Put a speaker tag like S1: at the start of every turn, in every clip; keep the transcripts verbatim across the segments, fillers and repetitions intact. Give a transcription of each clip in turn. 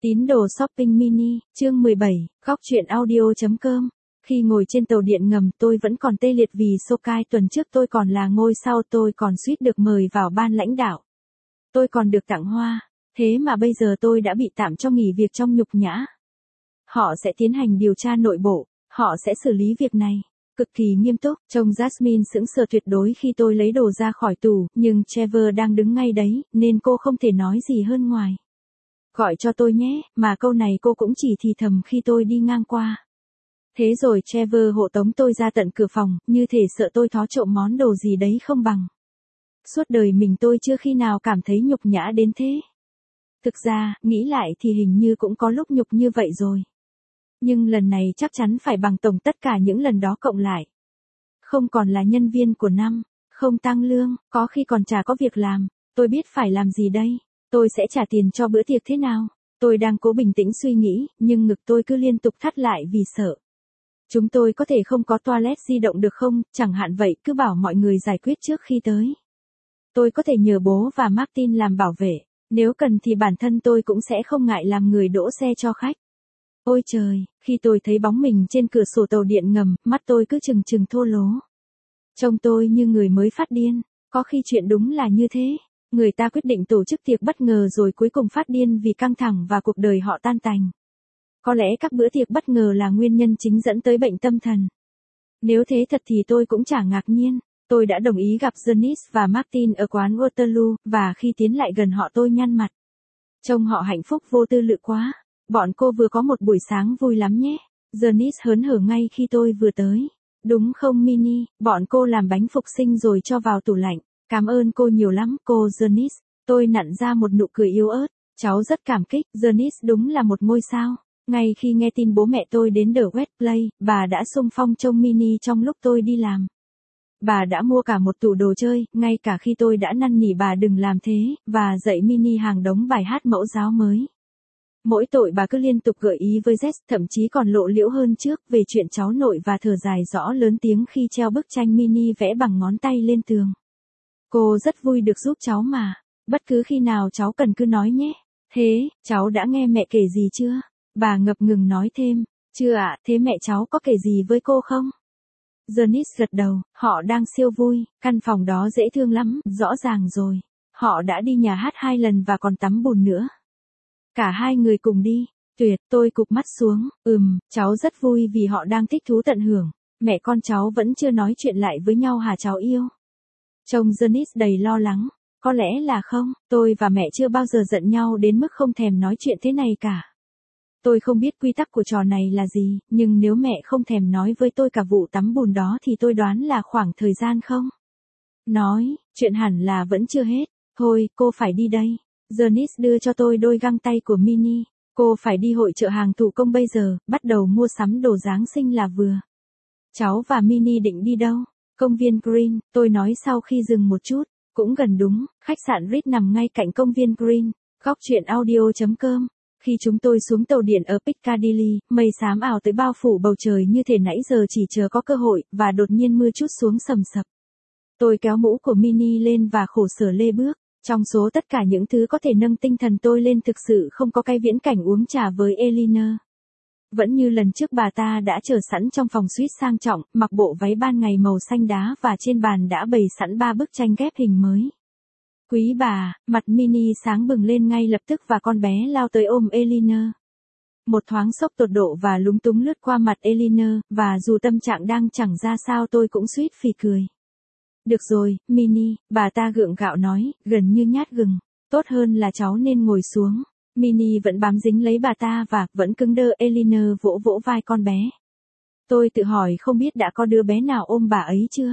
S1: Tín đồ shopping mini, chương mười bảy, góc truyện audio chấm com. Khi ngồi trên tàu điện ngầm tôi vẫn còn tê liệt vì Sokai, tuần trước tôi còn là ngôi sao, tôi còn suýt được mời vào ban lãnh đạo. Tôi còn được tặng hoa, thế mà bây giờ tôi đã bị tạm cho nghỉ việc trong nhục nhã. Họ sẽ tiến hành điều tra nội bộ, họ sẽ xử lý việc này. Cực kỳ nghiêm túc, trông Jasmine sững sờ tuyệt đối khi tôi lấy đồ ra khỏi tủ, nhưng Trevor đang đứng ngay đấy, nên cô không thể nói gì hơn ngoài. Gọi cho tôi nhé, mà câu này cô cũng chỉ thì thầm khi tôi đi ngang qua. Thế rồi Trevor hộ tống tôi ra tận cửa phòng, như thể sợ tôi thó trộm món đồ gì đấy không bằng. Suốt đời mình tôi chưa khi nào cảm thấy nhục nhã đến thế. Thực ra, nghĩ lại thì hình như cũng có lúc nhục như vậy rồi. Nhưng lần này chắc chắn phải bằng tổng tất cả những lần đó cộng lại. Không còn là nhân viên của năm, không tăng lương, có khi còn chả có việc làm, tôi biết phải làm gì đây. Tôi sẽ trả tiền cho bữa tiệc thế nào? Tôi đang cố bình tĩnh suy nghĩ, nhưng ngực tôi cứ liên tục thắt lại vì sợ. Chúng tôi có thể không có toilet di động được không? Chẳng hạn vậy, cứ bảo mọi người giải quyết trước khi tới. Tôi có thể nhờ bố và Martin làm bảo vệ. Nếu cần thì bản thân tôi cũng sẽ không ngại làm người đỗ xe cho khách. Ôi trời, khi tôi thấy bóng mình trên cửa sổ tàu điện ngầm, mắt tôi cứ trừng trừng thô lố. Trông tôi như người mới phát điên. Có khi chuyện đúng là như thế. Người ta quyết định tổ chức tiệc bất ngờ rồi cuối cùng phát điên vì căng thẳng và cuộc đời họ tan tành. Có lẽ các bữa tiệc bất ngờ là nguyên nhân chính dẫn tới bệnh tâm thần. Nếu thế thật thì tôi cũng chả ngạc nhiên. Tôi đã đồng ý gặp Janice và Martin ở quán Waterloo, và khi tiến lại gần họ tôi nhăn mặt. Trông họ hạnh phúc vô tư lự quá. Bọn cô vừa có một buổi sáng vui lắm nhé. Janice hớn hở ngay khi tôi vừa tới. Đúng không Mini, bọn cô làm bánh phục sinh rồi cho vào tủ lạnh. Cảm ơn cô nhiều lắm, cô Janice. Tôi nặn ra một nụ cười yếu ớt. Cháu rất cảm kích, Janice đúng là một ngôi sao. Ngay khi nghe tin bố mẹ tôi đến The West Play, bà đã xung phong trông Mini trong lúc tôi đi làm. Bà đã mua cả một tủ đồ chơi, ngay cả khi tôi đã năn nỉ bà đừng làm thế, và dạy Mini hàng đống bài hát mẫu giáo mới. Mỗi tội bà cứ liên tục gợi ý với Jess, thậm chí còn lộ liễu hơn trước về chuyện cháu nội, và thở dài rõ lớn tiếng khi treo bức tranh Mini vẽ bằng ngón tay lên tường. Cô rất vui được giúp cháu mà. Bất cứ khi nào cháu cần cứ nói nhé. Thế, cháu đã nghe mẹ kể gì chưa? Bà ngập ngừng nói thêm. Chưa ạ, thế mẹ cháu có kể gì với cô không? Janice gật đầu, họ đang siêu vui, căn phòng đó dễ thương lắm, rõ ràng rồi. Họ đã đi nhà hát hai lần và còn tắm bùn nữa. Cả hai người cùng đi. Tuyệt, tôi cụp mắt xuống. Ừm, cháu rất vui vì họ đang thích thú tận hưởng. Mẹ con cháu vẫn chưa nói chuyện lại với nhau hả cháu yêu? Trông Janice đầy lo lắng. Có lẽ là không, tôi và mẹ chưa bao giờ giận nhau đến mức không thèm nói chuyện thế này cả. Tôi không biết quy tắc của trò này là gì, nhưng nếu mẹ không thèm nói với tôi cả vụ tắm bùn đó thì tôi đoán là khoảng thời gian không. Nói, chuyện hẳn là vẫn chưa hết. Thôi, cô phải đi đây. Janice đưa cho tôi đôi găng tay của Mini. Cô phải đi hội chợ hàng thủ công bây giờ, bắt đầu mua sắm đồ Giáng sinh là vừa. Cháu và Mini định đi đâu? Công viên Green, tôi nói sau khi dừng một chút. Cũng gần đúng, khách sạn Ritz nằm ngay cạnh công viên Green. Góc truyện audio chấm com. Khi chúng tôi xuống tàu điện ở Piccadilly, mây xám ảo tới bao phủ bầu trời như thể nãy giờ chỉ chờ có cơ hội, và đột nhiên mưa trút xuống sầm sập. Tôi kéo mũ của Mini lên và khổ sở lê bước. Trong số tất cả những thứ có thể nâng tinh thần tôi lên, thực sự không có cái viễn cảnh uống trà với Eleanor. Vẫn như lần trước, bà ta đã chờ sẵn trong phòng suite sang trọng, mặc bộ váy ban ngày màu xanh đá, và trên bàn đã bày sẵn ba bức tranh ghép hình mới. Quý bà, mặt Mini sáng bừng lên ngay lập tức và con bé lao tới ôm Eleanor. Một thoáng sốc tột độ và lúng túng lướt qua mặt Eleanor, và dù tâm trạng đang chẳng ra sao tôi cũng suýt phì cười. Được rồi, Mini, bà ta gượng gạo nói, gần như nhát gừng. Tốt hơn là cháu nên ngồi xuống. Mini vẫn bám dính lấy bà ta và vẫn cứng đơ. Eleanor vỗ vỗ vai con bé. Tôi tự hỏi không biết đã có đứa bé nào ôm bà ấy chưa?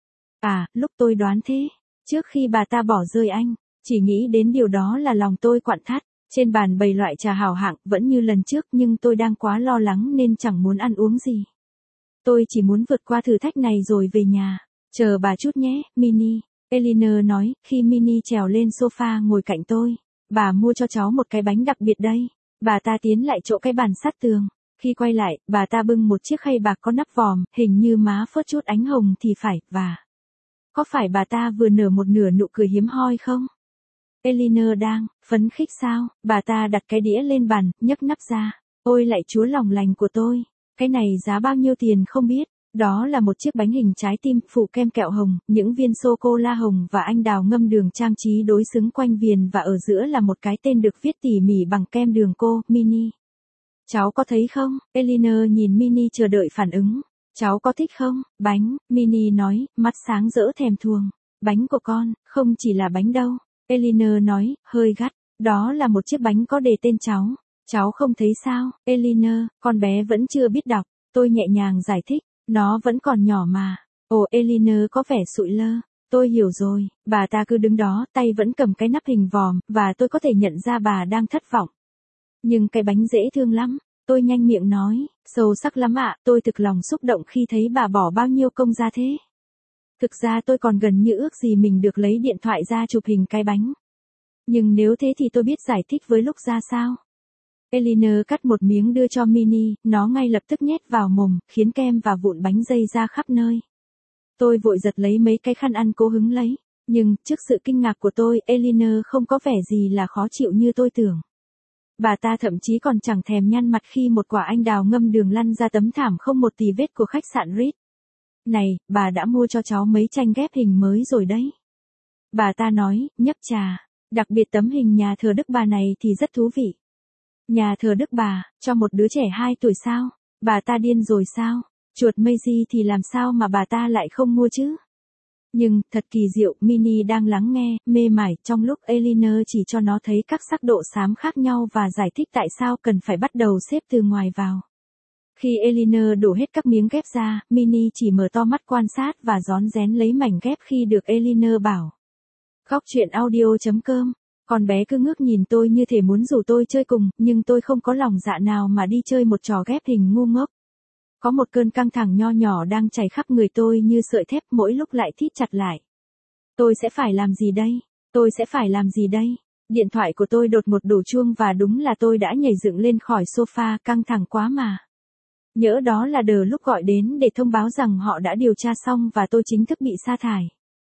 S1: À, lúc tôi đoán thế. Trước khi bà ta bỏ rơi anh, chỉ nghĩ đến điều đó là lòng tôi quặn thắt. Trên bàn bày loại trà hào hạng vẫn như lần trước, nhưng tôi đang quá lo lắng nên chẳng muốn ăn uống gì. Tôi chỉ muốn vượt qua thử thách này rồi về nhà. Chờ bà chút nhé, Mini. Eleanor nói, khi Mini trèo lên sofa ngồi cạnh tôi. Bà mua cho cháu một cái bánh đặc biệt đây. Bà ta tiến lại chỗ cái bàn sát tường. Khi quay lại, bà ta bưng một chiếc khay bạc có nắp vòm, hình như má phớt chút ánh hồng thì phải, và... Có phải bà ta vừa nở một nửa nụ cười hiếm hoi không? Eleanor đang phấn khích sao? Bà ta đặt cái đĩa lên bàn, nhấc nắp ra. Ôi lạy Chúa lòng lành của tôi, cái này giá bao nhiêu tiền không biết. Đó là một chiếc bánh hình trái tim phủ kem kẹo hồng, những viên sô cô la hồng và anh đào ngâm đường trang trí đối xứng quanh viền và ở giữa là một cái tên được viết tỉ mỉ bằng kem đường cô, Mini. Cháu có thấy không? Eleanor nhìn Mini chờ đợi phản ứng. Cháu có thích không? Bánh, Mini nói, mắt sáng rỡ thèm thuồng. Bánh của con, không chỉ là bánh đâu. Eleanor nói, hơi gắt. Đó là một chiếc bánh có đề tên cháu. Cháu không thấy sao? Eleanor, con bé vẫn chưa biết đọc. Tôi nhẹ nhàng giải thích. Nó vẫn còn nhỏ mà. Ồ, Eleanor có vẻ sụi lơ. Tôi hiểu rồi. Bà ta cứ đứng đó, tay vẫn cầm cái nắp hình vòm, và tôi có thể nhận ra bà đang thất vọng. Nhưng cái bánh dễ thương lắm. Tôi nhanh miệng nói, sâu sắc lắm ạ, tôi thực lòng xúc động khi thấy bà bỏ bao nhiêu công ra thế. Thực ra tôi còn gần như ước gì mình được lấy điện thoại ra chụp hình cái bánh. Nhưng nếu thế thì tôi biết giải thích với lúc ra sao. Eleanor cắt một miếng đưa cho Mini, nó ngay lập tức nhét vào mồm, khiến kem và vụn bánh dây ra khắp nơi. Tôi vội giật lấy mấy cái khăn ăn cố hứng lấy, nhưng trước sự kinh ngạc của tôi, Eleanor không có vẻ gì là khó chịu như tôi tưởng. Bà ta thậm chí còn chẳng thèm nhăn mặt khi một quả anh đào ngâm đường lăn ra tấm thảm không một tì vết của khách sạn Ritz. Này, bà đã mua cho cháu mấy tranh ghép hình mới rồi đấy. Bà ta nói, nhấp trà. Đặc biệt tấm hình nhà thờ Đức Bà này thì rất thú vị. Nhà thờ Đức Bà, cho một đứa trẻ hai tuổi sao? Bà ta điên rồi sao? Chuột Maisie thì làm sao mà bà ta lại không mua chứ? Nhưng, thật kỳ diệu, Mini đang lắng nghe, mê mải, trong lúc Eleanor chỉ cho nó thấy các sắc độ xám khác nhau và giải thích tại sao cần phải bắt đầu xếp từ ngoài vào. Khi Eleanor đổ hết các miếng ghép ra, Mini chỉ mở to mắt quan sát và rón rén lấy mảnh ghép khi được Eleanor bảo. Góc truyện audio chấm com. Con bé cứ ngước nhìn tôi như thể muốn rủ tôi chơi cùng, nhưng tôi không có lòng dạ nào mà đi chơi một trò ghép hình ngu ngốc. Có một cơn căng thẳng nho nhỏ đang chảy khắp người tôi như sợi thép mỗi lúc lại thít chặt lại. Tôi sẽ phải làm gì đây? Tôi sẽ phải làm gì đây? Điện thoại của tôi đột ngột đổ chuông và đúng là tôi đã nhảy dựng lên khỏi sofa, căng thẳng quá mà. Nhỡ đó là đờ lúc gọi đến để thông báo rằng họ đã điều tra xong và tôi chính thức bị sa thải.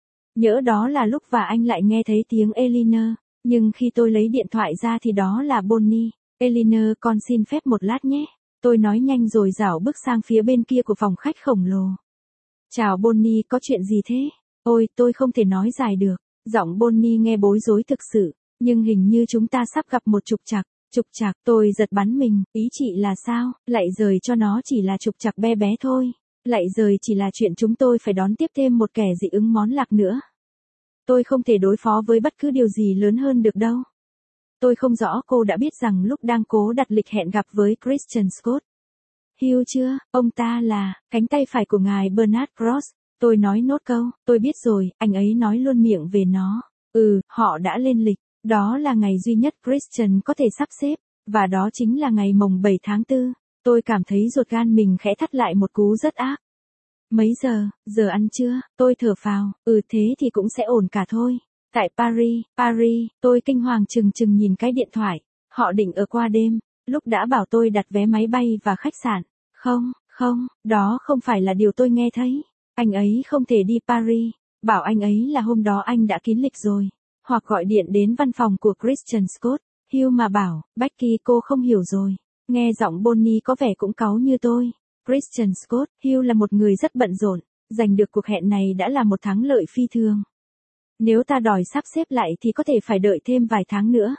S1: Nhỡ đó là lúc và anh lại nghe thấy tiếng Eleanor, nhưng khi tôi lấy điện thoại ra thì đó là Bonnie. Eleanor, con xin phép một lát nhé. Tôi nói nhanh rồi dảo bước sang phía bên kia của phòng khách khổng lồ. Chào Bonnie, có chuyện gì thế? Ôi, tôi không thể nói dài được. Giọng Bonnie nghe bối rối thực sự, nhưng hình như chúng ta sắp gặp một trục trặc. Trục trặc, tôi giật bắn mình, ý chị là sao? Lạy giời cho nó chỉ là trục trặc bé bé thôi. Lạy giời chỉ là chuyện chúng tôi phải đón tiếp thêm một kẻ dị ứng món lạc nữa. Tôi không thể đối phó với bất cứ điều gì lớn hơn được đâu. Tôi không rõ cô đã biết rằng lúc đang cố đặt lịch hẹn gặp với Christian Scott Hill chưa? Ông ta là cánh tay phải của ngài Bernard Cross. Tôi nói nốt câu, tôi biết rồi, anh ấy nói luôn miệng về nó. Ừ, họ đã lên lịch. Đó là ngày duy nhất Christian có thể sắp xếp, và đó chính là ngày mồng bảy tháng tư. Tôi cảm thấy ruột gan mình khẽ thắt lại một cú rất ác. Mấy giờ, giờ ăn chưa? Tôi thở phào, ừ thế thì cũng sẽ ổn cả thôi. Tại Paris, Paris, tôi kinh hoàng chừng chừng nhìn cái điện thoại. Họ định ở qua đêm, lúc đã bảo tôi đặt vé máy bay và khách sạn. Không, không, đó không phải là điều tôi nghe thấy. Anh ấy không thể đi Paris. Bảo anh ấy là hôm đó anh đã kín lịch rồi. Hoặc gọi điện đến văn phòng của Christian Scott Hill mà bảo, Becky cô không hiểu rồi. Nghe giọng Bonnie có vẻ cũng cáu như tôi. Christian Scott Hill là một người rất bận rộn. Giành được cuộc hẹn này đã là một thắng lợi phi thường. Nếu ta đòi sắp xếp lại thì có thể phải đợi thêm vài tháng nữa.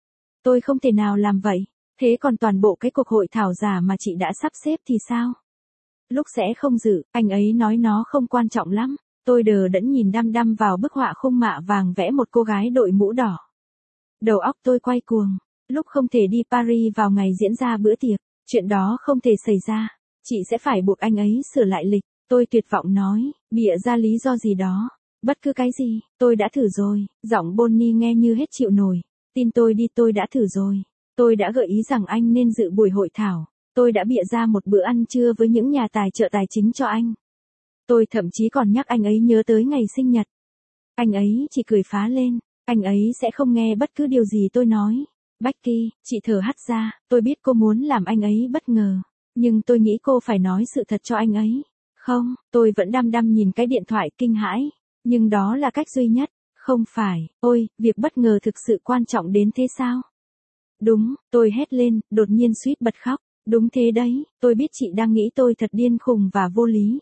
S1: Tôi không thể nào làm vậy. Thế còn toàn bộ cái cuộc hội thảo giả mà chị đã sắp xếp thì sao? Lúc sẽ không dự, anh ấy nói nó không quan trọng lắm. Tôi đờ đẫn nhìn đăm đăm vào bức họa khung mạ vàng vẽ một cô gái đội mũ đỏ. Đầu óc tôi quay cuồng. Lúc không thể đi Paris vào ngày diễn ra bữa tiệc, chuyện đó không thể xảy ra. Chị sẽ phải buộc anh ấy sửa lại lịch. Tôi tuyệt vọng nói, bịa ra lý do gì đó. Bất cứ cái gì, tôi đã thử rồi. Giọng Bonnie nghe như hết chịu nổi. Tin tôi đi, tôi đã thử rồi. Tôi đã gợi ý rằng anh nên dự buổi hội thảo. Tôi đã bịa ra một bữa ăn trưa với những nhà tài trợ tài chính cho anh. Tôi thậm chí còn nhắc anh ấy nhớ tới ngày sinh nhật. Anh ấy chỉ cười phá lên. Anh ấy sẽ không nghe bất cứ điều gì tôi nói. Becky, chị thở hắt ra, tôi biết cô muốn làm anh ấy bất ngờ. Nhưng tôi nghĩ cô phải nói sự thật cho anh ấy. Không, tôi vẫn đăm đăm nhìn cái điện thoại kinh hãi. Nhưng đó là cách duy nhất. Không phải, ôi, việc bất ngờ thực sự quan trọng đến thế sao? Đúng, tôi hét lên, đột nhiên suýt bật khóc. Đúng thế đấy, tôi biết chị đang nghĩ tôi thật điên khùng và vô lý.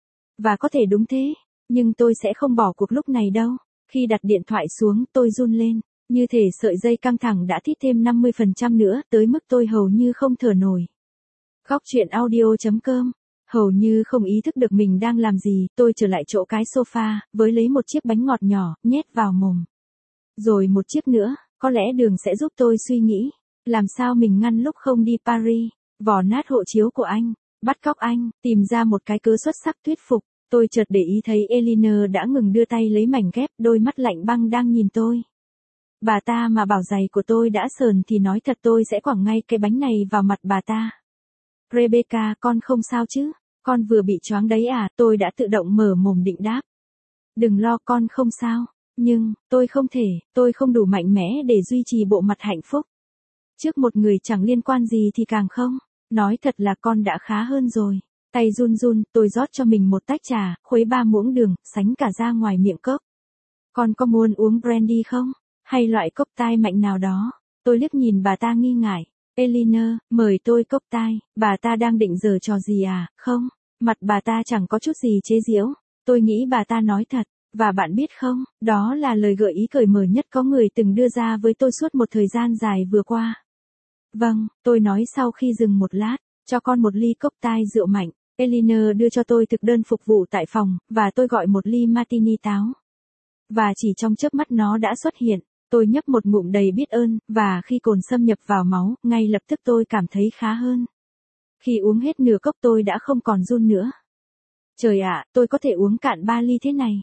S1: Và có thể đúng thế, nhưng tôi sẽ không bỏ cuộc lúc này đâu. Khi đặt điện thoại xuống, tôi run lên, như thể sợi dây căng thẳng đã thít thêm năm mươi phần trăm nữa, tới mức tôi hầu như không thở nổi. Góc chuyện audio chấm com. Hầu như không ý thức được mình đang làm gì, tôi trở lại chỗ cái sofa, với lấy một chiếc bánh ngọt nhỏ, nhét vào mồm. Rồi một chiếc nữa, có lẽ đường sẽ giúp tôi suy nghĩ. Làm sao mình ngăn lúc không đi Paris, vò nát hộ chiếu của anh, bắt cóc anh, tìm ra một cái cớ xuất sắc thuyết phục. Tôi chợt để ý thấy Eleanor đã ngừng đưa tay lấy mảnh ghép, đôi mắt lạnh băng đang nhìn tôi. Bà ta mà bảo giày của tôi đã sờn thì nói thật tôi sẽ quẳng ngay cái bánh này vào mặt bà ta. Rebecca, con không sao chứ? Con vừa bị choáng đấy à? Tôi đã tự động mở mồm định đáp. Đừng lo, con không sao. Nhưng, tôi không thể, tôi không đủ mạnh mẽ để duy trì bộ mặt hạnh phúc. Trước một người chẳng liên quan gì thì càng không. Nói thật là con đã khá hơn rồi. Tay run run, tôi rót cho mình một tách trà, khuấy ba muỗng đường, sánh cả ra ngoài miệng cốc. Con có muốn uống brandy không? Hay loại cốc tai mạnh nào đó? Tôi liếc nhìn bà ta nghi ngại. Eleanor, mời tôi cốc tai, bà ta đang định giở trò gì à? Không, mặt bà ta chẳng có chút gì chế giễu. Tôi nghĩ bà ta nói thật. Và bạn biết không, đó là lời gợi ý cởi mở nhất có người từng đưa ra với tôi suốt một thời gian dài vừa qua. Vâng, tôi nói sau khi dừng một lát, cho con một ly cốc tai rượu mạnh. Eleanor đưa cho tôi thực đơn phục vụ tại phòng, và tôi gọi một ly martini táo. Và chỉ trong chớp mắt nó đã xuất hiện, tôi nhấp một ngụm đầy biết ơn, và khi cồn xâm nhập vào máu, ngay lập tức tôi cảm thấy khá hơn. Khi uống hết nửa cốc tôi đã không còn run nữa. Trời ạ, tôi có thể uống cạn ba ly thế này.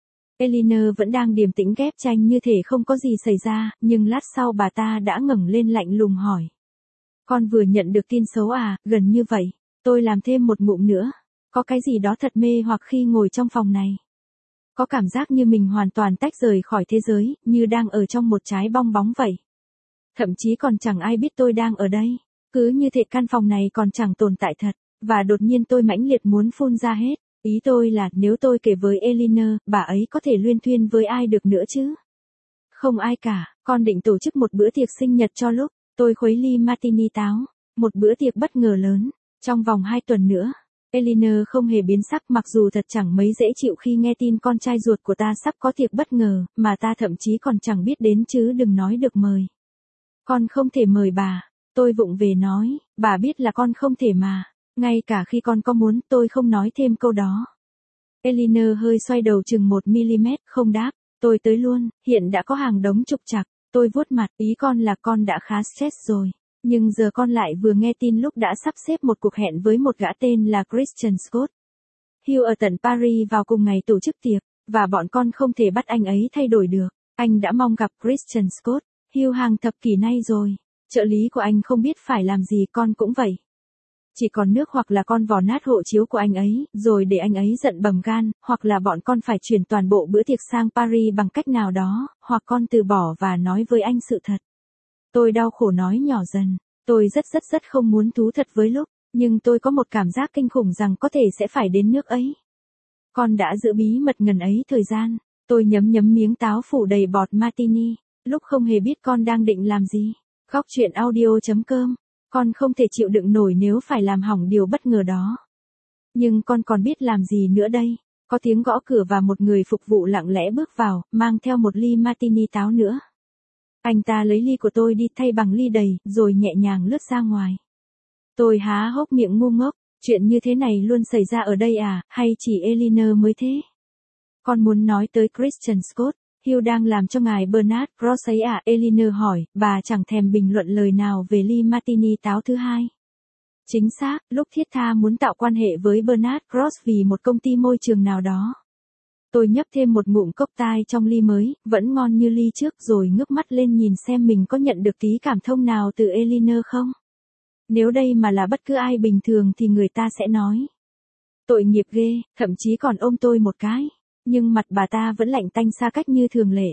S1: Eleanor vẫn đang điềm tĩnh ghép chanh như thể không có gì xảy ra, nhưng lát sau bà ta đã ngẩng lên lạnh lùng hỏi. Con vừa nhận được tin xấu à? Gần như vậy. Tôi làm thêm một ngụm nữa. Có cái gì đó thật mê hoặc khi ngồi trong phòng này. Có cảm giác như mình hoàn toàn tách rời khỏi thế giới, như đang ở trong một trái bong bóng vậy. Thậm chí còn chẳng ai biết tôi đang ở đây. Cứ như thể căn phòng này còn chẳng tồn tại thật. Và đột nhiên tôi mãnh liệt muốn phun ra hết. Ý tôi là nếu tôi kể với Eleanor, bà ấy có thể luyên thuyên với ai được nữa chứ? Không ai cả, con định tổ chức một bữa tiệc sinh nhật cho lúc tôi khuấy ly martini táo. Một bữa tiệc bất ngờ lớn, trong vòng hai tuần nữa. Eleanor không hề biến sắc mặc dù thật chẳng mấy dễ chịu khi nghe tin con trai ruột của ta sắp có tiệc bất ngờ, mà ta thậm chí còn chẳng biết đến chứ đừng nói được mời. Con không thể mời bà, tôi vụng về nói, bà biết là con không thể mà. Ngay cả khi con có muốn, tôi không nói thêm câu đó. Eleanor hơi xoay đầu chừng một mi-li-mét, không đáp. Tôi tới luôn, hiện đã có hàng đống trục trặc. Tôi vuốt mặt, ý con là con đã khá stress rồi. Nhưng giờ con lại vừa nghe tin lúc đã sắp xếp một cuộc hẹn với một gã tên là Christian Scott. Hugh ở tận Paris vào cùng ngày tổ chức tiệc, và bọn con không thể bắt anh ấy thay đổi được. Anh đã mong gặp Christian Scott, Hugh hàng thập kỷ nay rồi. Trợ lý của anh không biết phải làm gì, con cũng vậy. Chỉ còn nước hoặc là con vò nát hộ chiếu của anh ấy, rồi để anh ấy giận bầm gan, hoặc là bọn con phải chuyển toàn bộ bữa tiệc sang Paris bằng cách nào đó, hoặc con từ bỏ và nói với anh sự thật. Tôi đau khổ nói nhỏ dần, tôi rất rất rất không muốn thú thật với lúc, nhưng tôi có một cảm giác kinh khủng rằng có thể sẽ phải đến nước ấy. Con đã giữ bí mật ngần ấy thời gian, tôi nhấm nhấm miếng táo phủ đầy bọt martini, lúc không hề biết con đang định làm gì. Góc chuyện audio chấm com. Con không thể chịu đựng nổi nếu phải làm hỏng điều bất ngờ đó. Nhưng con còn biết làm gì nữa đây? Có tiếng gõ cửa và một người phục vụ lặng lẽ bước vào, mang theo một ly martini táo nữa. Anh ta lấy ly của tôi đi thay bằng ly đầy, rồi nhẹ nhàng lướt ra ngoài. Tôi há hốc miệng ngu ngốc, chuyện như thế này luôn xảy ra ở đây à, hay chỉ Eleanor mới thế? Con muốn nói tới Christian Scott. Hugh đang làm cho ngài Bernard Cross ấy à? Eleanor hỏi, bà chẳng thèm bình luận lời nào về ly martini táo thứ hai. Chính xác, lúc thiết tha muốn tạo quan hệ với Bernard Cross vì một công ty môi trường nào đó. Tôi nhấp thêm một ngụm cốc tai trong ly mới, vẫn ngon như ly trước, rồi ngước mắt lên nhìn xem mình có nhận được tí cảm thông nào từ Eleanor không. Nếu đây mà là bất cứ ai bình thường thì người ta sẽ nói. Tội nghiệp ghê, thậm chí còn ôm tôi một cái. Nhưng mặt bà ta vẫn lạnh tanh xa cách như thường lệ.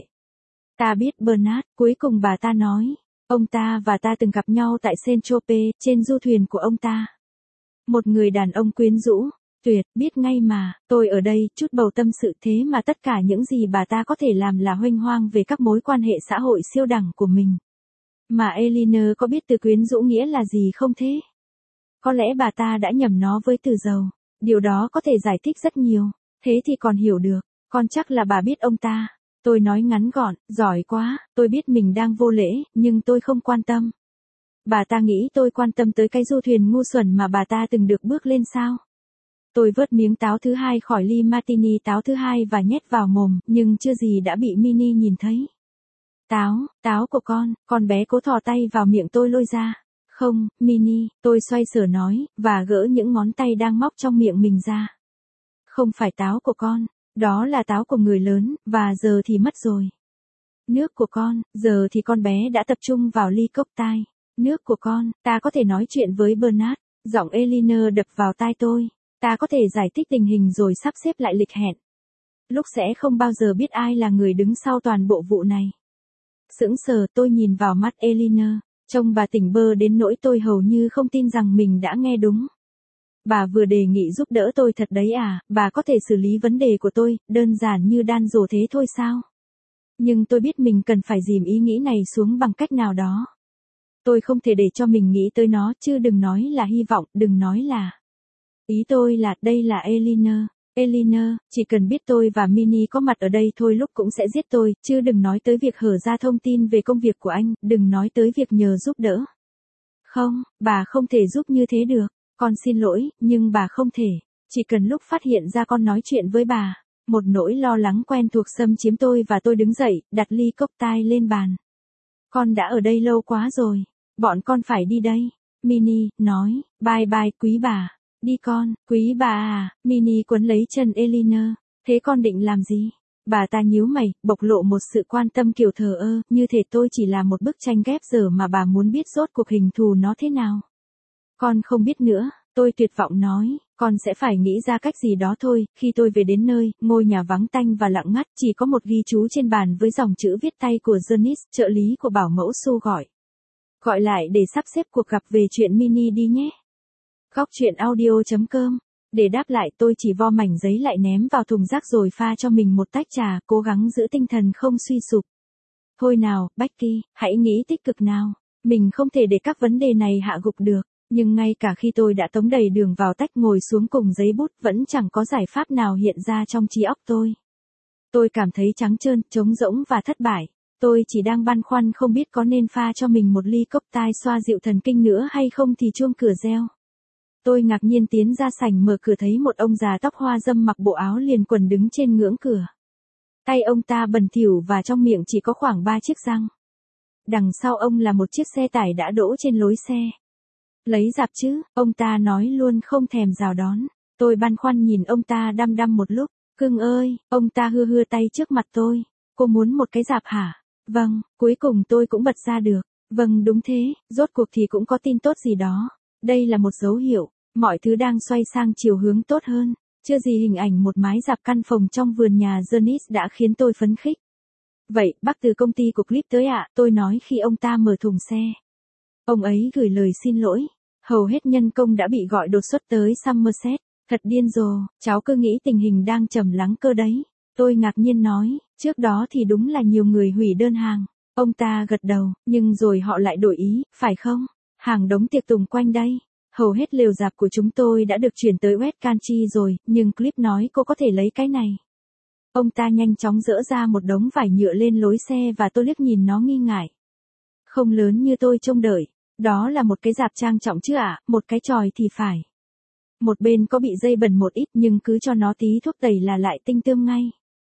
S1: Ta biết Bernard, cuối cùng bà ta nói. Ông ta và ta từng gặp nhau tại Saint-Tropez, trên du thuyền của ông ta. Một người đàn ông quyến rũ, Tuyệt, biết ngay mà, tôi ở đây, chút bầu tâm sự thế mà tất cả những gì bà ta có thể làm là huênh hoang về các mối quan hệ xã hội siêu đẳng của mình. Mà Eleanor có biết từ quyến rũ nghĩa là gì không thế? Có lẽ bà ta đã nhầm nó với từ giàu. Điều đó có thể giải thích rất nhiều. Thế thì còn hiểu được, con chắc là bà biết ông ta. Tôi nói ngắn gọn, giỏi quá, tôi biết mình đang vô lễ, nhưng tôi không quan tâm. Bà ta nghĩ tôi quan tâm tới cái du thuyền ngu xuẩn mà bà ta từng được bước lên sao? Tôi vớt miếng táo thứ hai khỏi ly martini táo thứ hai và nhét vào mồm, nhưng chưa gì đã bị Minnie nhìn thấy. Táo, táo của con, con bé cố thò tay vào miệng tôi lôi ra. Không, Minnie, tôi xoay sở nói, và gỡ những ngón tay đang móc trong miệng mình ra. Không phải táo của con, đó là táo của người lớn, và giờ thì mất rồi. Nước của con, giờ thì con bé đã tập trung vào ly cốc tai. Nước của con, ta có thể nói chuyện với Bernard, giọng Eleanor đập vào tai tôi. Ta có thể giải thích tình hình rồi sắp xếp lại lịch hẹn. Lúc sẽ không bao giờ biết ai là người đứng sau toàn bộ vụ này. Sững sờ tôi nhìn vào mắt Eleanor, trông bà tỉnh bơ đến nỗi tôi hầu như không tin rằng mình đã nghe đúng. Bà vừa đề nghị giúp đỡ tôi thật đấy à, bà có thể xử lý vấn đề của tôi, đơn giản như đan dồ thế thôi sao? Nhưng tôi biết mình cần phải dìm ý nghĩ này xuống bằng cách nào đó. Tôi không thể để cho mình nghĩ tới nó, chứ đừng nói là hy vọng, đừng nói là... Ý tôi là, đây là Eleanor. Eleanor, chỉ cần biết tôi và Minnie có mặt ở đây thôi lúc cũng sẽ giết tôi, chứ đừng nói tới việc hở ra thông tin về công việc của anh, đừng nói tới việc nhờ giúp đỡ. Không, bà không thể giúp như thế được. Con xin lỗi, nhưng bà không thể. Chỉ cần lúc phát hiện ra con nói chuyện với bà, một nỗi lo lắng quen thuộc xâm chiếm tôi và tôi đứng dậy, đặt ly cốc tai lên bàn. Con đã ở đây lâu quá rồi. Bọn con phải đi đây. Minnie nói, bye bye quý bà. Đi con, quý bà à, Minnie quấn lấy chân Eleanor. Thế con định làm gì? Bà ta nhíu mày, bộc lộ một sự quan tâm kiểu thờ ơ, như thể tôi chỉ là một bức tranh ghép dở mà bà muốn biết rốt cuộc hình thù nó thế nào. Con không biết nữa, tôi tuyệt vọng nói, con sẽ phải nghĩ ra cách gì đó thôi. Khi tôi về đến nơi, ngôi nhà vắng tanh và lặng ngắt, chỉ có một ghi chú trên bàn với dòng chữ viết tay của Janice, trợ lý của bảo mẫu Sue gọi. Gọi lại để sắp xếp cuộc gặp về chuyện Minnie đi nhé. Góc chuyện audio chấm com. Để đáp lại tôi chỉ vo mảnh giấy lại ném vào thùng rác rồi pha cho mình một tách trà, cố gắng giữ tinh thần không suy sụp. Thôi nào, Becky, hãy nghĩ tích cực nào. Mình không thể để các vấn đề này hạ gục được. Nhưng ngay cả khi tôi đã tống đầy đường vào tách ngồi xuống cùng giấy bút vẫn chẳng có giải pháp nào hiện ra trong trí óc tôi. Tôi cảm thấy trắng trơn, trống rỗng và thất bại. Tôi chỉ đang băn khoăn không biết có nên pha cho mình một ly cốc tai xoa dịu thần kinh nữa hay không thì chuông cửa reo. Tôi ngạc nhiên tiến ra sảnh mở cửa thấy một ông già tóc hoa râm mặc bộ áo liền quần đứng trên ngưỡng cửa. Tay ông ta bẩn thỉu và trong miệng chỉ có khoảng ba chiếc răng. Đằng sau ông là một chiếc xe tải đã đỗ trên lối xe. Lấy dạp chứ, ông ta nói luôn không thèm rào đón. Tôi băn khoăn nhìn ông ta đăm đăm một lúc. Cưng ơi, ông ta hưa hưa tay trước mặt tôi. Cô muốn một cái dạp hả? Vâng, cuối cùng tôi cũng bật ra được. Vâng đúng thế, rốt cuộc thì cũng có tin tốt gì đó. Đây là một dấu hiệu, mọi thứ đang xoay sang chiều hướng tốt hơn. Chưa gì hình ảnh một mái dạp căn phòng trong vườn nhà Janice đã khiến tôi phấn khích. Vậy, bác từ công ty của clip tới ạ, tôi nói khi ông ta mở thùng xe. Ông ấy gửi lời xin lỗi. Hầu hết nhân công đã bị gọi đột xuất tới Somerset. Thật điên rồ, cháu cứ nghĩ tình hình đang trầm lắng cơ đấy. Tôi ngạc nhiên nói, trước đó thì đúng là nhiều người hủy đơn hàng. Ông ta gật đầu, nhưng rồi họ lại đổi ý, phải không? Hàng đống tiệc tùng quanh đây. Hầu hết lều dạp của chúng tôi đã được chuyển tới West Country rồi, nhưng clip nói cô có thể lấy cái này. Ông ta nhanh chóng dỡ ra một đống vải nhựa lên lối xe và tôi liếc nhìn nó nghi ngại. Không lớn như tôi trông đợi. Đó là một cái dạp trang trọng chứ ạ, à, một cái chòi thì phải. Một bên có bị dây bẩn một ít nhưng cứ cho nó tí thuốc tẩy là lại tinh tươm ngay.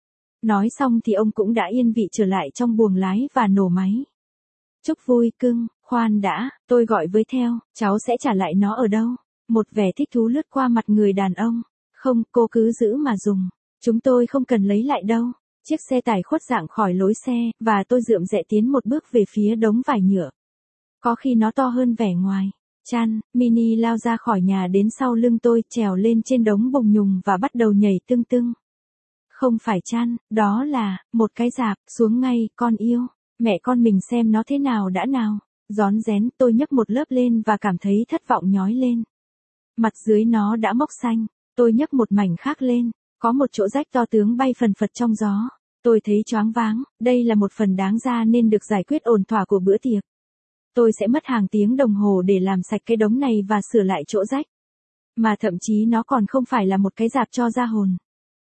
S1: Nói xong thì ông cũng đã yên vị trở lại trong buồng lái và nổ máy. Chúc vui cưng, khoan đã, tôi gọi với theo, cháu sẽ trả lại nó ở đâu? Một vẻ thích thú lướt qua mặt người đàn ông. Không, cô cứ giữ mà dùng. Chúng tôi không cần lấy lại đâu. Chiếc xe tải khuất dạng khỏi lối xe, và tôi dượm dẹ tiến một bước về phía đống vải nhựa. Có khi nó to hơn vẻ ngoài. Chan, Minnie lao ra khỏi nhà đến sau lưng tôi, trèo lên trên đống bùng nhùng và bắt đầu nhảy tưng tưng. Không phải Chan, đó là, một cái dạp, xuống ngay, con yêu. Mẹ con mình xem nó thế nào đã nào. Rón rén, tôi nhấc một lớp lên và cảm thấy thất vọng nhói lên. Mặt dưới nó đã mốc xanh. Tôi nhấc một mảnh khác lên, có một chỗ rách to tướng bay phần phật trong gió. Tôi thấy choáng váng, đây là một phần đáng ra nên được giải quyết ổn thỏa của bữa tiệc. Tôi sẽ mất hàng tiếng đồng hồ để làm sạch cái đống này và sửa lại chỗ rách. Mà thậm chí nó còn không phải là một cái rạp cho ra hồn.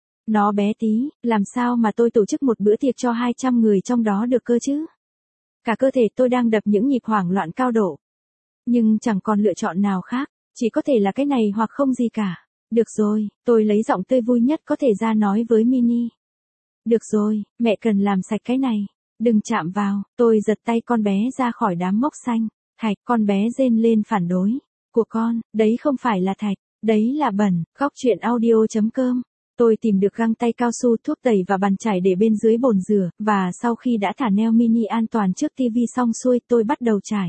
S1: Nó bé tí, làm sao mà tôi tổ chức một bữa tiệc cho hai trăm người trong đó được cơ chứ? Cả cơ thể tôi đang đập những nhịp hoảng loạn cao độ. Nhưng chẳng còn lựa chọn nào khác, chỉ có thể là cái này hoặc không gì cả. Được rồi, tôi lấy giọng tươi vui nhất có thể ra nói với Mini. Được rồi, mẹ cần làm sạch cái này. Đừng chạm vào, tôi giật tay con bé ra khỏi đám mốc xanh. Thạch, con bé rên lên phản đối. Của con, đấy không phải là thạch, đấy là bẩn. Góc truyện audio chấm com. Tôi tìm được găng tay cao su, thuốc tẩy và bàn chải để bên dưới bồn rửa, và sau khi đã thả neo mini an toàn trước tivi xong xuôi, tôi bắt đầu chải.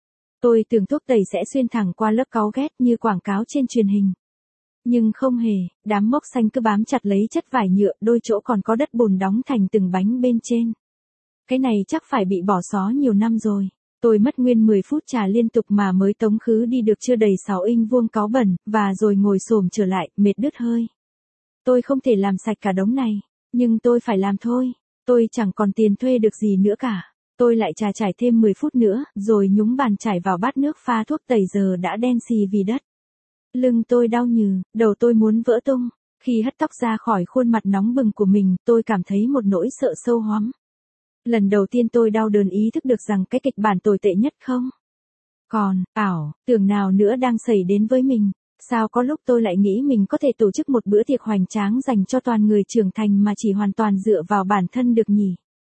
S1: Tôi tưởng thuốc tẩy sẽ xuyên thẳng qua lớp cáu ghét như quảng cáo trên truyền hình. Nhưng không hề, đám mốc xanh cứ bám chặt lấy chất vải nhựa, đôi chỗ còn có đất bùn đóng thành từng bánh bên trên. Cái này chắc phải bị bỏ xó nhiều năm rồi. Tôi mất nguyên mười phút chà liên tục mà mới tống khứ đi được chưa đầy sáu inch vuông cáu bẩn, và rồi ngồi xổm trở lại, mệt đứt hơi. Tôi không thể làm sạch cả đống này, nhưng tôi phải làm thôi. Tôi chẳng còn tiền thuê được gì nữa cả. Tôi lại chà chải thêm mười phút nữa, rồi nhúng bàn chải vào bát nước pha thuốc tẩy giờ đã đen xì vì đất. Lưng tôi đau nhừ, đầu tôi muốn vỡ tung. Khi hất tóc ra khỏi khuôn mặt nóng bừng của mình, tôi cảm thấy một nỗi sợ sâu hoắm. Lần đầu tiên tôi đau đớn ý thức được rằng cái kịch bản tồi tệ nhất không còn, ảo, tưởng nào nữa đang xảy đến với mình. Sao có lúc tôi lại nghĩ mình có thể tổ chức một bữa tiệc hoành tráng dành cho toàn người trưởng thành mà chỉ hoàn toàn dựa vào bản thân được nhỉ?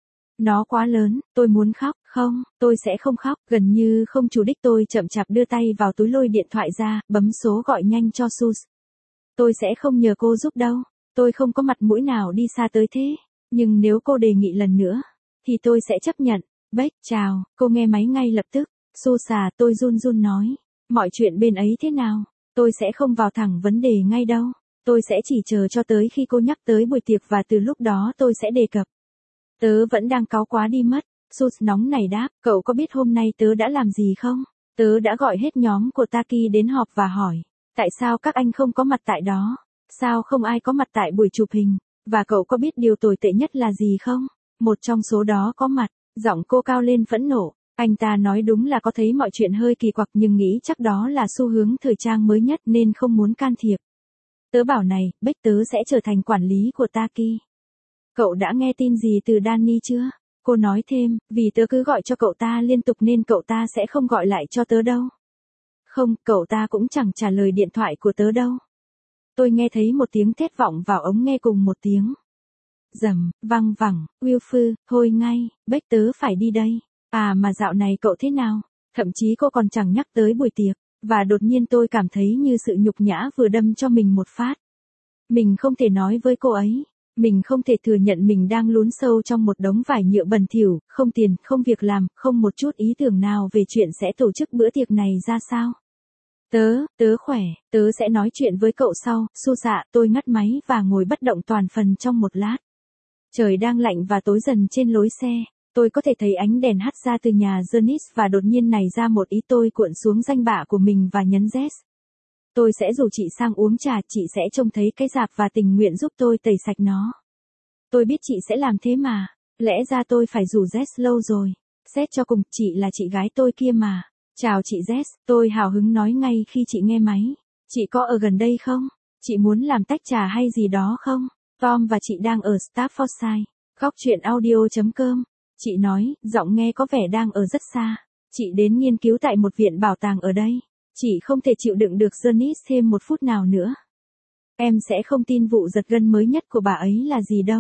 S1: Nó quá lớn, tôi muốn khóc, không, tôi sẽ không khóc, gần như không chủ đích tôi chậm chạp đưa tay vào túi lôi điện thoại ra, bấm số gọi nhanh cho Sus. Tôi sẽ không nhờ cô giúp đâu, tôi không có mặt mũi nào đi xa tới thế, nhưng nếu cô đề nghị lần nữa, thì tôi sẽ chấp nhận. Beck, chào, cô nghe máy ngay lập tức. Sus à, tôi run run nói, mọi chuyện bên ấy thế nào? Tôi sẽ không vào thẳng vấn đề ngay đâu. Tôi sẽ chỉ chờ cho tới khi cô nhắc tới buổi tiệc và từ lúc đó tôi sẽ đề cập. Tớ vẫn đang cáu quá đi mất. Sus nóng này đáp, cậu có biết hôm nay tớ đã làm gì không? Tớ đã gọi hết nhóm của Taki đến họp và hỏi, tại sao các anh không có mặt tại đó? Sao không ai có mặt tại buổi chụp hình? Và cậu có biết điều tồi tệ nhất là gì không? Một trong số đó có mặt, giọng cô cao lên phẫn nộ. Anh ta nói đúng là có thấy mọi chuyện hơi kỳ quặc nhưng nghĩ chắc đó là xu hướng thời trang mới nhất nên không muốn can thiệp. Tớ bảo này, Beck tớ sẽ trở thành quản lý của Taki. Cậu đã nghe tin gì từ Danny chưa? Cô nói thêm, vì tớ cứ gọi cho cậu ta liên tục nên cậu ta sẽ không gọi lại cho tớ đâu. Không, cậu ta cũng chẳng trả lời điện thoại của tớ đâu. Tôi nghe thấy một tiếng thét vọng vào ống nghe cùng một tiếng rầm, văng vẳng, Wilfer, thôi ngay, Beck tớ phải đi đây. À mà dạo này cậu thế nào? Thậm chí cô còn chẳng nhắc tới buổi tiệc, và đột nhiên tôi cảm thấy như sự nhục nhã vừa đâm cho mình một phát. Mình không thể nói với cô ấy, mình không thể thừa nhận mình đang lún sâu trong một đống vải nhựa bẩn thỉu, không tiền, không việc làm, không một chút ý tưởng nào về chuyện sẽ tổ chức bữa tiệc này ra sao. Tớ, tớ khỏe, tớ sẽ nói chuyện với cậu sau. Sus ạ, tôi ngắt máy và ngồi bất động toàn phần trong một lát. Trời đang lạnh và tối dần trên lối xe. Tôi có thể thấy ánh đèn hắt ra từ nhà Janice và đột nhiên nảy ra một ý, tôi cuộn xuống danh bạ của mình và nhấn yes. Tôi sẽ rủ chị sang uống trà, chị sẽ trông thấy cái rạp và tình nguyện giúp tôi tẩy sạch nó. Tôi biết chị sẽ làm thế mà, lẽ ra tôi phải rủ Jess lâu rồi. Xét cho cùng, chị là chị gái tôi kia mà. Chào chị Jess, tôi hào hứng nói ngay khi chị nghe máy. Chị có ở gần đây không? Chị muốn làm tách trà hay gì đó không? Tom và chị đang ở Staffordshire. Góc truyện audio chấm com. Chị nói, giọng nghe có vẻ đang ở rất xa. Chị đến nghiên cứu tại một viện bảo tàng ở đây. Chị không thể chịu đựng được Janice thêm một phút nào nữa. Em sẽ không tin vụ giật gân mới nhất của bà ấy là gì đâu.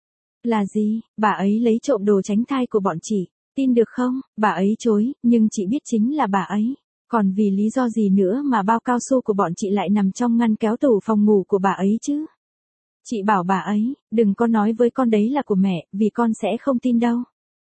S1: Là gì? Bà ấy lấy trộm đồ tránh thai của bọn chị. Tin được không? Bà ấy chối, nhưng chị biết chính là bà ấy. Còn vì lý do gì nữa mà bao cao su của bọn chị lại nằm trong ngăn kéo tủ phòng ngủ của bà ấy chứ? Chị bảo bà ấy, đừng có nói với con đấy là của mẹ, vì con sẽ không tin đâu.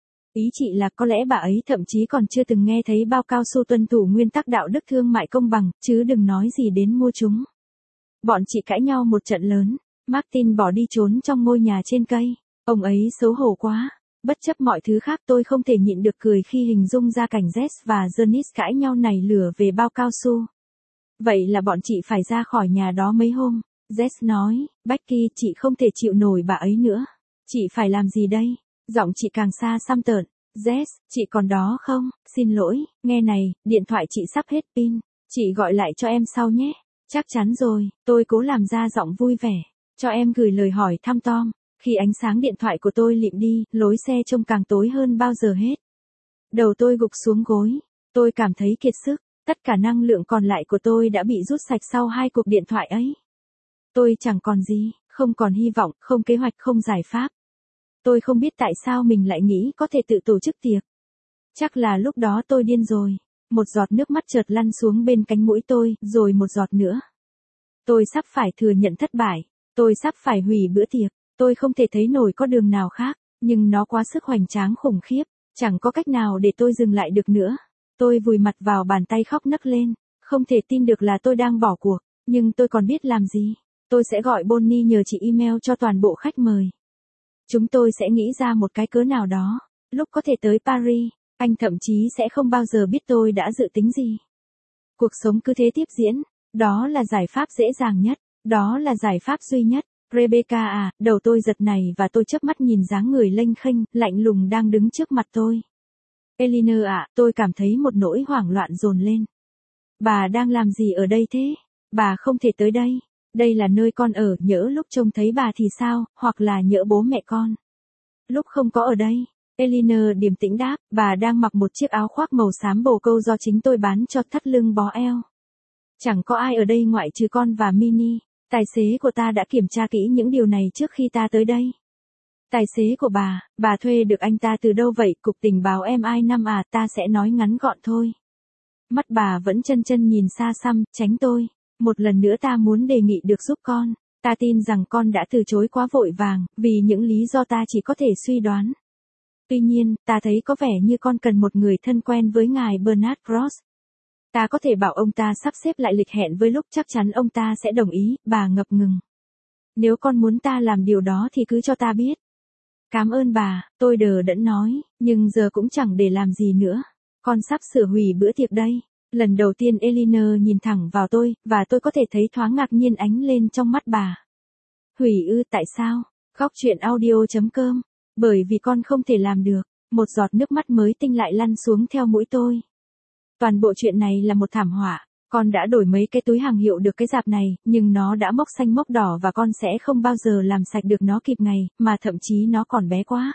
S1: Ý chị là có lẽ bà ấy thậm chí còn chưa từng nghe thấy bao cao su tuân thủ nguyên tắc đạo đức thương mại công bằng, chứ đừng nói gì đến mua chúng. Bọn chị cãi nhau một trận lớn, Martin bỏ đi trốn trong ngôi nhà trên cây. Ông ấy xấu hổ quá. Bất chấp mọi thứ khác tôi không thể nhịn được cười khi hình dung ra cảnh Jess và Janice cãi nhau nảy lửa về bao cao su. Vậy là bọn chị phải ra khỏi nhà đó mấy hôm. Jess nói, Becky, chị không thể chịu nổi bà ấy nữa. Chị phải làm gì đây? Giọng chị càng xa xăm tợn. Jess, chị còn đó không? Xin lỗi, nghe này, điện thoại chị sắp hết pin. Chị gọi lại cho em sau nhé. Chắc chắn rồi, tôi cố làm ra giọng vui vẻ. Cho em gửi lời hỏi thăm Tom. Khi ánh sáng điện thoại của tôi lịm đi, lối xe trông càng tối hơn bao giờ hết. Đầu tôi gục xuống gối. Tôi cảm thấy kiệt sức. Tất cả năng lượng còn lại của tôi đã bị rút sạch sau hai cuộc điện thoại ấy. Tôi chẳng còn gì, không còn hy vọng, không kế hoạch, không giải pháp. Tôi không biết tại sao mình lại nghĩ có thể tự tổ chức tiệc. Chắc là lúc đó tôi điên rồi. Một giọt nước mắt chợt lăn xuống bên cánh mũi tôi, rồi một giọt nữa. Tôi sắp phải thừa nhận thất bại. Tôi sắp phải hủy bữa tiệc. Tôi không thể thấy nổi có đường nào khác, nhưng nó quá sức hoành tráng khủng khiếp. Chẳng có cách nào để tôi dừng lại được nữa. Tôi vùi mặt vào bàn tay khóc nấc lên. Không thể tin được là tôi đang bỏ cuộc. Nhưng tôi còn biết làm gì. Tôi sẽ gọi Bonnie nhờ chị email cho toàn bộ khách mời. Chúng tôi sẽ nghĩ ra một cái cớ nào đó. Lúc có thể tới Paris, anh thậm chí sẽ không bao giờ biết tôi đã dự tính gì. Cuộc sống cứ thế tiếp diễn. Đó là giải pháp dễ dàng nhất. Đó là giải pháp duy nhất. Rebecca à, đầu tôi giật này và tôi chớp mắt nhìn dáng người lênh khênh, lạnh lùng đang đứng trước mặt tôi. Eleanor ạ, à, tôi cảm thấy một nỗi hoảng loạn dồn lên. Bà đang làm gì ở đây thế? Bà không thể tới đây. Đây là nơi con ở, nhỡ lúc trông thấy bà thì sao, hoặc là nhỡ bố mẹ con. Lúc không có ở đây, Eleanor điềm tĩnh đáp, bà đang mặc một chiếc áo khoác màu xám bồ câu do chính tôi bán cho thắt lưng bó eo. Chẳng có ai ở đây ngoại trừ con và Minnie. Tài xế của ta đã kiểm tra kỹ những điều này trước khi ta tới đây. Tài xế của bà, bà thuê được anh ta từ đâu vậy? Cục tình báo em i năm à, ta sẽ nói ngắn gọn thôi. Mắt bà vẫn chân chân nhìn xa xăm, tránh tôi. Một lần nữa ta muốn đề nghị được giúp con. Ta tin rằng con đã từ chối quá vội vàng, vì những lý do ta chỉ có thể suy đoán. Tuy nhiên, ta thấy có vẻ như con cần một người thân quen với ngài Bernard Cross. Ta có thể bảo ông ta sắp xếp lại lịch hẹn với lúc chắc chắn ông ta sẽ đồng ý, bà ngập ngừng. Nếu con muốn ta làm điều đó thì cứ cho ta biết. Cảm ơn bà, tôi đờ đẫn nói, nhưng giờ cũng chẳng để làm gì nữa. Con sắp sửa hủy bữa tiệc đây. Lần đầu tiên Eleanor nhìn thẳng vào tôi, và tôi có thể thấy thoáng ngạc nhiên ánh lên trong mắt bà. Hủy ư, tại sao? Góc truyện audio chấm com. Bởi vì con không thể làm được. Một giọt nước mắt mới tinh lại lăn xuống theo mũi tôi. Toàn bộ chuyện này là một thảm họa. Con đã đổi mấy cái túi hàng hiệu được cái dạp này, nhưng nó đã mốc xanh mốc đỏ và con sẽ không bao giờ làm sạch được nó kịp ngày, mà thậm chí nó còn bé quá.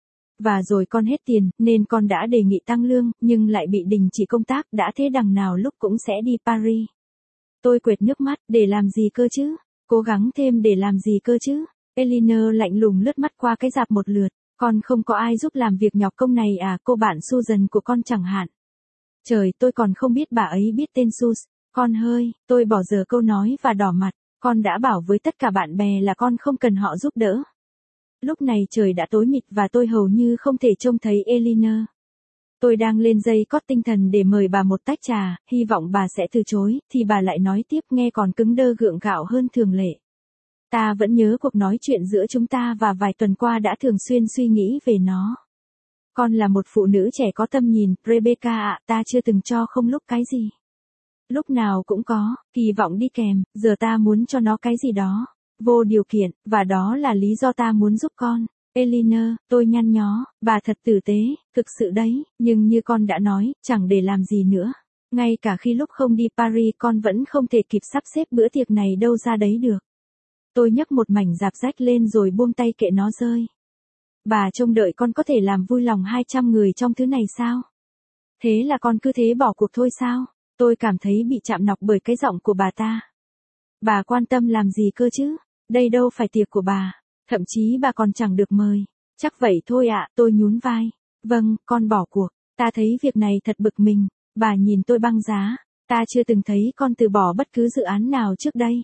S1: Và rồi con hết tiền, nên con đã đề nghị tăng lương, nhưng lại bị đình chỉ công tác, đã thế đằng nào lúc cũng sẽ đi Paris. Tôi quệt nước mắt, để làm gì cơ chứ? Cố gắng thêm để làm gì cơ chứ? Eleanor lạnh lùng lướt mắt qua cái dạp một lượt. Con không có ai giúp làm việc nhọc công này à, cô bạn Susan của con chẳng hạn. Trời, tôi còn không biết bà ấy biết tên Sus. Con hơi, tôi bỏ dở câu nói và đỏ mặt. Con đã bảo với tất cả bạn bè là con không cần họ giúp đỡ. Lúc này trời đã tối mịt và tôi hầu như không thể trông thấy Eleanor. Tôi đang lên dây cót tinh thần để mời bà một tách trà, hy vọng bà sẽ từ chối, thì bà lại nói tiếp nghe còn cứng đơ gượng gạo hơn thường lệ. Ta vẫn nhớ cuộc nói chuyện giữa chúng ta và vài tuần qua đã thường xuyên suy nghĩ về nó. Con là một phụ nữ trẻ có tầm nhìn, Rebecca ạ, ta chưa từng cho không lúc cái gì. Lúc nào cũng có, kỳ vọng đi kèm, giờ ta muốn cho nó cái gì đó. Vô điều kiện, và đó là lý do ta muốn giúp con. Eleanor, tôi nhăn nhó, bà thật tử tế, thực sự đấy, nhưng như con đã nói, chẳng để làm gì nữa. Ngay cả khi lúc không đi Paris con vẫn không thể kịp sắp xếp bữa tiệc này đâu ra đấy được. Tôi nhấc một mảnh rạp rách lên rồi buông tay kệ nó rơi. Bà trông đợi con có thể làm vui lòng hai trăm người trong thứ này sao? Thế là con cứ thế bỏ cuộc thôi sao? Tôi cảm thấy bị chạm nọc bởi cái giọng của bà ta. Bà quan tâm làm gì cơ chứ? Đây đâu phải tiệc của bà. Thậm chí bà còn chẳng được mời. Chắc vậy thôi ạ, tôi nhún vai. Vâng, con bỏ cuộc. Ta thấy việc này thật bực mình. Bà nhìn tôi băng giá. Ta chưa từng thấy con từ bỏ bất cứ dự án nào trước đây.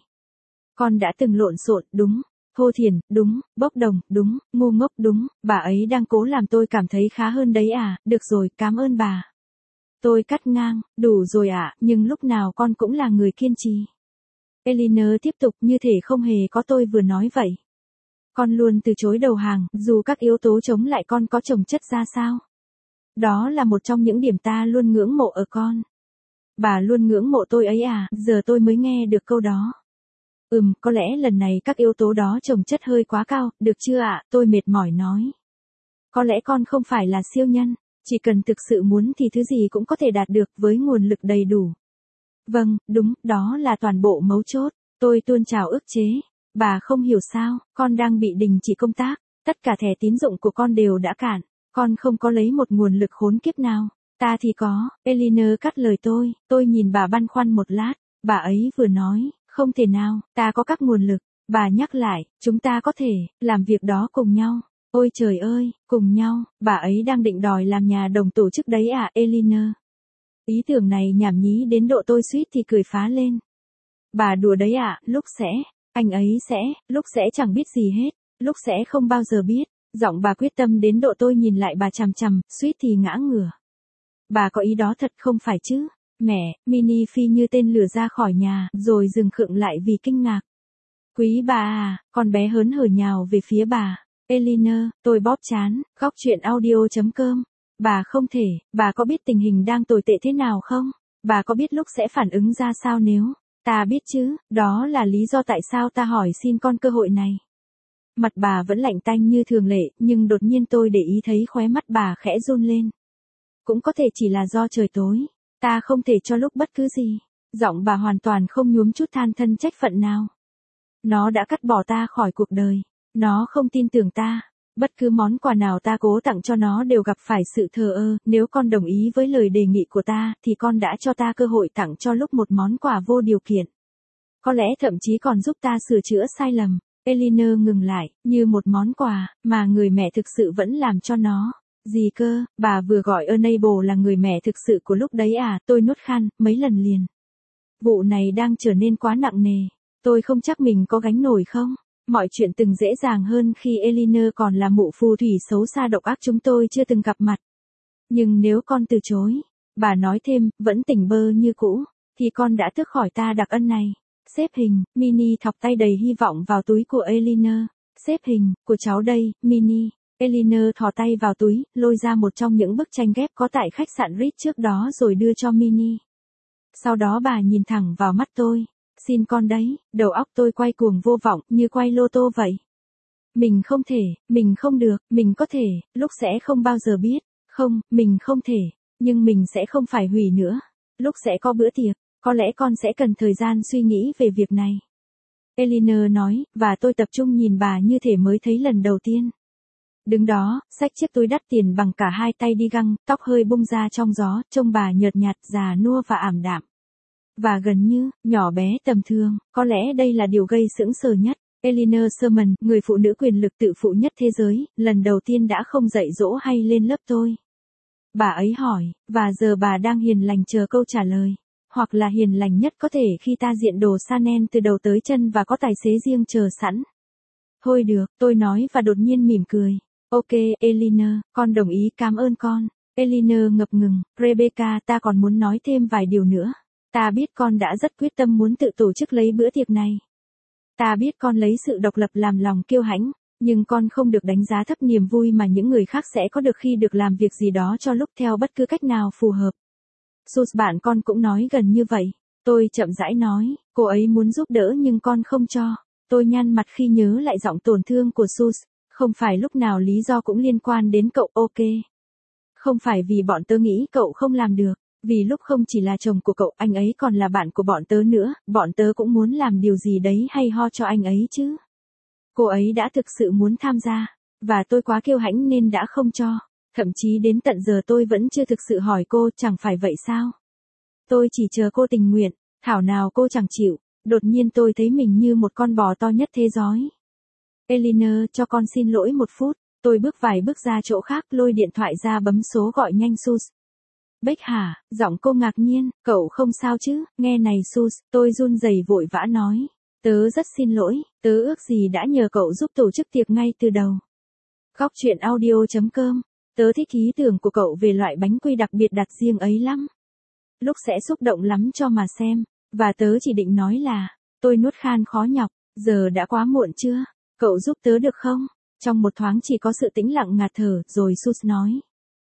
S1: Con đã từng lộn xộn, đúng. Thô thiển, đúng. Bốc đồng, đúng. Ngu ngốc, đúng. Bà ấy đang cố làm tôi cảm thấy khá hơn đấy à. Được rồi, cảm ơn bà. Tôi cắt ngang, đủ rồi ạ, nhưng lúc nào con cũng là người kiên trì. Eleanor tiếp tục như thể không hề có tôi vừa nói vậy. Con luôn từ chối đầu hàng, dù các yếu tố chống lại con có chồng chất ra sao. Đó là một trong những điểm ta luôn ngưỡng mộ ở con. Bà luôn ngưỡng mộ tôi ấy à, giờ tôi mới nghe được câu đó. Ừm, có lẽ lần này các yếu tố đó chồng chất hơi quá cao, được chưa ạ? Tôi mệt mỏi nói. Có lẽ con không phải là siêu nhân, chỉ cần thực sự muốn thì thứ gì cũng có thể đạt được với nguồn lực đầy đủ. Vâng, đúng, đó là toàn bộ mấu chốt. Tôi tuôn trào ức chế. Bà không hiểu sao, con đang bị đình chỉ công tác, tất cả thẻ tín dụng của con đều đã cạn, con không có lấy một nguồn lực khốn kiếp nào. Ta thì có, Eleanor cắt lời tôi, tôi nhìn bà băn khoăn một lát, bà ấy vừa nói, không thể nào, ta có các nguồn lực, bà nhắc lại, chúng ta có thể, làm việc đó cùng nhau. Ôi trời ơi, cùng nhau, bà ấy đang định đòi làm nhà đồng tổ chức đấy à, Eleanor. Ý tưởng này nhảm nhí đến độ tôi suýt thì cười phá lên. Bà đùa đấy ạ, à, lúc sẽ, anh ấy sẽ, lúc sẽ chẳng biết gì hết, lúc sẽ không bao giờ biết. Giọng bà quyết tâm đến độ tôi nhìn lại bà chằm chằm, suýt thì ngã ngửa. Bà có ý đó thật không phải chứ? Mẹ, Mini phi như tên lửa ra khỏi nhà, rồi dừng khựng lại vì kinh ngạc. Quý bà à, con bé hớn hở nhào về phía bà. Eleanor, tôi bóp chán, khóc chuyện audio chấm com. Bà không thể, bà có biết tình hình đang tồi tệ thế nào không? Bà có biết lúc sẽ phản ứng ra sao nếu? Ta biết chứ, đó là lý do tại sao ta hỏi xin con cơ hội này. Mặt bà vẫn lạnh tanh như thường lệ, nhưng đột nhiên tôi để ý thấy khóe mắt bà khẽ run lên. Cũng có thể chỉ là do trời tối. Ta không thể cho lúc bất cứ gì. Giọng bà hoàn toàn không nhuốm chút than thân trách phận nào. Nó đã cắt bỏ ta khỏi cuộc đời. Nó không tin tưởng ta. Bất cứ món quà nào ta cố tặng cho nó đều gặp phải sự thờ ơ. Nếu con đồng ý với lời đề nghị của ta, thì con đã cho ta cơ hội tặng cho lúc một món quà vô điều kiện. Có lẽ thậm chí còn giúp ta sửa chữa sai lầm. Eleanor ngừng lại, như một món quà, mà người mẹ thực sự vẫn làm cho nó. Gì cơ, bà vừa gọi Enable là người mẹ thực sự của lúc đấy à, tôi nuốt khan, mấy lần liền. Vụ này đang trở nên quá nặng nề. Tôi không chắc mình có gánh nổi không. Mọi chuyện từng dễ dàng hơn khi Eleanor còn là mụ phù thủy xấu xa độc ác chúng tôi chưa từng gặp mặt. Nhưng nếu con từ chối, bà nói thêm, vẫn tỉnh bơ như cũ, thì con đã tước khỏi ta đặc ân này. Xếp hình, Mini thọc tay đầy hy vọng vào túi của Eleanor. Xếp hình, của cháu đây, Mini. Eleanor thò tay vào túi, lôi ra một trong những bức tranh ghép có tại khách sạn Ritz trước đó rồi đưa cho Mini. Sau đó bà nhìn thẳng vào mắt tôi. Xin con đấy, đầu óc tôi quay cuồng vô vọng, như quay lô tô vậy. Mình không thể, mình không được, mình có thể, lúc sẽ không bao giờ biết. Không, mình không thể, nhưng mình sẽ không phải hủy nữa. Lúc sẽ có bữa tiệc, có lẽ con sẽ cần thời gian suy nghĩ về việc này. Eleanor nói, và tôi tập trung nhìn bà như thể mới thấy lần đầu tiên. Đứng đó, xách chiếc túi đắt tiền bằng cả hai tay đi găng, tóc hơi bung ra trong gió, trông bà nhợt nhạt, già nua và ảm đạm. Và gần như, nhỏ bé tầm thường, có lẽ đây là điều gây sững sờ nhất. Eleanor Sherman, người phụ nữ quyền lực tự phụ nhất thế giới, lần đầu tiên đã không dạy dỗ hay lên lớp tôi. Bà ấy hỏi, và giờ bà đang hiền lành chờ câu trả lời. Hoặc là hiền lành nhất có thể khi ta diện đồ Chanel từ đầu tới chân và có tài xế riêng chờ sẵn. Thôi được, tôi nói và đột nhiên mỉm cười. Ok, Eleanor, con đồng ý, cảm ơn con. Eleanor ngập ngừng, Rebecca, ta còn muốn nói thêm vài điều nữa. Ta biết con đã rất quyết tâm muốn tự tổ chức lấy bữa tiệc này. Ta biết con lấy sự độc lập làm lòng kiêu hãnh, nhưng con không được đánh giá thấp niềm vui mà những người khác sẽ có được khi được làm việc gì đó cho lúc theo bất cứ cách nào phù hợp. Sus bạn con cũng nói gần như vậy. Tôi chậm rãi nói, cô ấy muốn giúp đỡ nhưng con không cho. Tôi nhăn mặt khi nhớ lại giọng tổn thương của Sus. Không phải lúc nào lý do cũng liên quan đến cậu, ok. Không phải vì bọn tớ nghĩ cậu không làm được. Vì lúc không chỉ là chồng của cậu, anh ấy còn là bạn của bọn tớ nữa, bọn tớ cũng muốn làm điều gì đấy hay ho cho anh ấy chứ. Cô ấy đã thực sự muốn tham gia, và tôi quá kiêu hãnh nên đã không cho. Thậm chí đến tận giờ tôi vẫn chưa thực sự hỏi cô, chẳng phải vậy sao? Tôi chỉ chờ cô tình nguyện, thảo nào cô chẳng chịu. Đột nhiên tôi thấy mình như một con bò to nhất thế giới. Eleanor, cho con xin lỗi một phút. Tôi bước vài bước ra chỗ khác, lôi điện thoại ra bấm số gọi nhanh Sus. Beck hả, giọng cô ngạc nhiên, cậu không sao chứ, nghe này Sus, tôi run rẩy vội vã nói. Tớ rất xin lỗi, tớ ước gì đã nhờ cậu giúp tổ chức tiệc ngay từ đầu. Góc chuyện audio chấm com, tớ thích ý tưởng của cậu về loại bánh quy đặc biệt đặt riêng ấy lắm. Lúc sẽ xúc động lắm cho mà xem, và tớ chỉ định nói là, tôi nuốt khan khó nhọc, giờ đã quá muộn chưa, cậu giúp tớ được không? Trong một thoáng chỉ có sự tĩnh lặng ngạt thở, rồi Sus nói.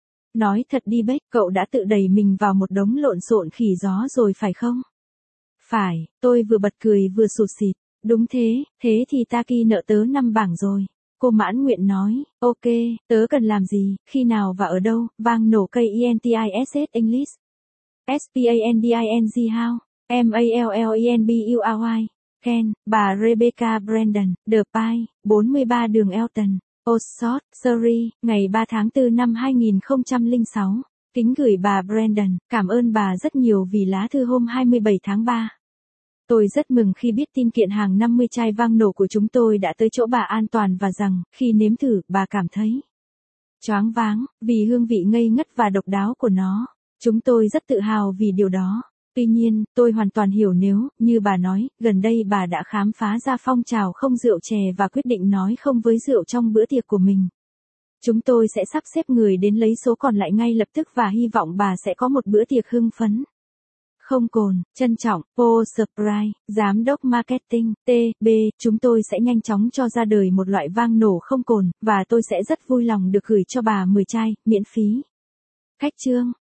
S1: Nói thật đi Beck, cậu đã tự đẩy mình vào một đống lộn xộn khỉ gió rồi phải không? Phải, tôi vừa bật cười vừa sụt sịt. Đúng thế, thế thì ta ghi nợ tớ năm bảng rồi. Cô mãn nguyện nói, ok, tớ cần làm gì, khi nào và ở đâu, vang nổ cây entiss English. S-P-A-N-D-I-N-G how, M-A-L-L-E-N-B-U-R-Y, Ken, bà Rebecca Brandon, The Pie, bốn mươi ba đường Elton, Oxford, Surrey, ngày ba tháng tư năm hai nghìn không trăm lẻ sáu. Kính gửi bà Brandon, cảm ơn bà rất nhiều vì lá thư hôm hai mươi bảy tháng ba. Tôi rất mừng khi biết tin kiện hàng năm mươi chai vang nổ của chúng tôi đã tới chỗ bà an toàn và rằng, khi nếm thử, bà cảm thấy choáng váng, vì hương vị ngây ngất và độc đáo của nó. Chúng tôi rất tự hào vì điều đó. Tuy nhiên, tôi hoàn toàn hiểu nếu, như bà nói, gần đây bà đã khám phá ra phong trào không rượu chè và quyết định nói không với rượu trong bữa tiệc của mình. Chúng tôi sẽ sắp xếp người đến lấy số còn lại ngay lập tức và hy vọng bà sẽ có một bữa tiệc hưng phấn. Không cồn, trân trọng, Paul Sprite, Giám đốc Marketing, T B, chúng tôi sẽ nhanh chóng cho ra đời một loại vang nổ không cồn, và tôi sẽ rất vui lòng được gửi cho bà mười chai, miễn phí. Khách chương.